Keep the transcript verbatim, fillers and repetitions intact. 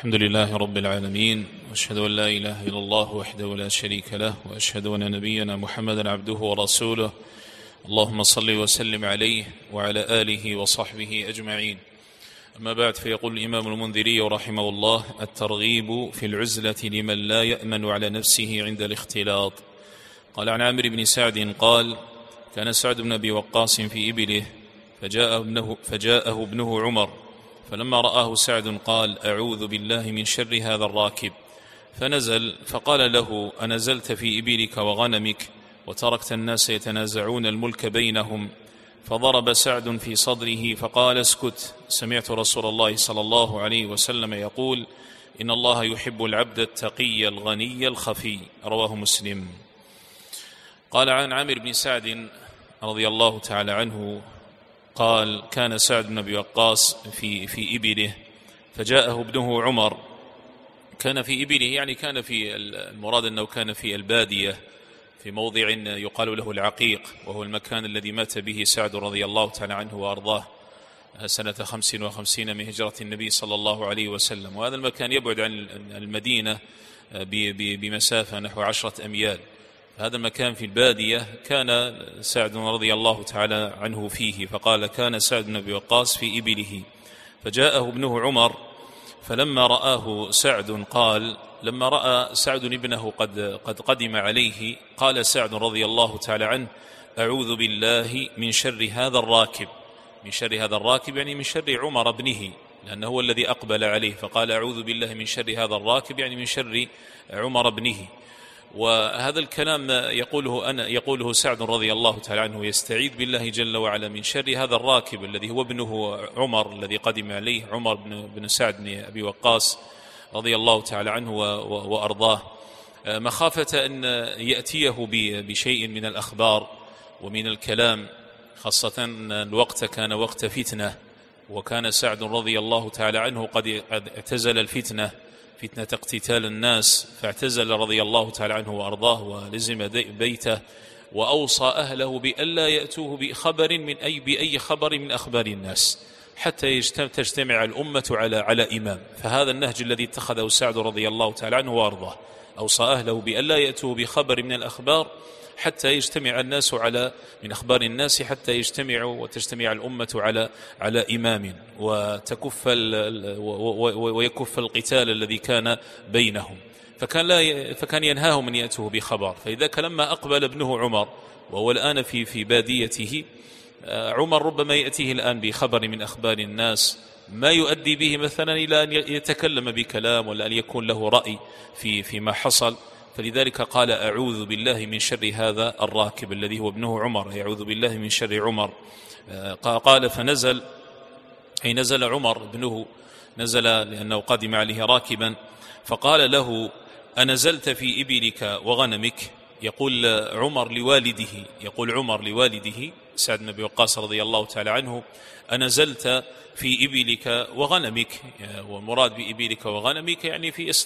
الحمد لله رب العالمين، وأشهد أن لا إله إلا الله وحده لا شريك له، وأشهد أن نبينا محمدا عبده ورسوله. اللهم صل وسلم عليه وعلى آله وصحبه أجمعين. أما بعد، فيقول الإمام المنذري رحمه الله: الترغيب في العزلة لمن لا يأمن على نفسه عند الاختلاط. قال عن عامر بن سعد قال: كان سعد بن أبي وقاص في إبله فجاءه ابنه, فجاءه ابنه عمر، فلما رآه سعد قال: أعوذ بالله من شر هذا الراكب، فنزل فقال له: أنزلت في إبلك وغنمك وتركت الناس يتنازعون الملك بينهم؟ فضرب سعد في صدره فقال: اسكت، سمعت رسول الله صلى الله عليه وسلم يقول: إن الله يحب العبد التقي الغني الخفي. رواه مسلم. قال عن عامر بن سعد رضي الله تعالى عنه قال: كان سعد بن أبي وقاص في, في إبله فجاءه ابنه عمر. كان في إبله يعني كان في المراد أنه كان في البادية في موضع يقال له العقيق، وهو المكان الذي مات به سعد رضي الله تعالى عنه وأرضاه سنة خمس وخمسين من هجرة النبي صلى الله عليه وسلم، وهذا المكان يبعد عن المدينة بمسافة نحو عشرة أميال. هذا المكان في البادية كان سعد رضي الله تعالى عنه فيه. فقال: كان سعد بن أبي وقاص في إبله فجاءه ابنه عمر، فلما رآه سعد قال لما رأى سعد ابنه قد, قد قدم عليه قال سعد رضي الله تعالى عنه: أعوذ بالله من شر هذا الراكب. من شر هذا الراكب يعني من شر عمر ابنه، لأنه هو الذي أقبل عليه، فقال: أعوذ بالله من شر هذا الراكب يعني من شر عمر ابنه. وهذا الكلام يقوله أنا يقوله سعد رضي الله تعالى عنه يستعيذ بالله جل وعلا من شر هذا الراكب الذي هو ابنه عمر الذي قدم عليه، عمر بن, بن سعد بن أبي وقاص رضي الله تعالى عنه وأرضاه، مخافة أن يأتيه بشيء من الأخبار ومن الكلام، خاصة أن الوقت كان وقت فتنة، وكان سعد رضي الله تعالى عنه قد اعتزل الفتنة فتنة اقتتال الناس، فاعتزل رضي الله تعالى عنه وأرضاه ولزم بيته، وأوصى أهله بألا يأتوه بخبر من أي بأي خبر من أخبار الناس حتى تجتمع الأمة على على إمام. فهذا النهج الذي اتخذه سعد رضي الله تعالى عنه وأرضاه، أوصى أهله بألا يأتوه بخبر من الأخبار حتى يجتمع الناس على من أخبار الناس حتى يجتمعوا وتجتمع الأمة على على إمام وتكف ويكف القتال الذي كان بينهم. فكان لا فكان ينهاهم من يأتوه بخبر. فإذا لما أقبل ابنه عمر وهو الآن في في باديته، عمر ربما يأتيه الآن بخبر من أخبار الناس ما يؤدي به مثلا إلى أن يتكلم بكلام ولا أن يكون له رأي في فيما حصل. فلذلك قال: أعوذ بالله من شر هذا الراكب الذي هو ابنه عمر، يعوذ بالله من شر عمر. قال: فنزل، أي نزل عمر ابنه، نزل لأنه قدم عليه راكبا، فقال له: أنزلت في إبلك وغنمك؟ يقول عمر لوالده يقول عمر لوالده سعد بن أبي وقاص رضي الله تعالى عنه: أنزلت في إبلك وغنمك؟ والمراد بإبلك وغنمك يعني في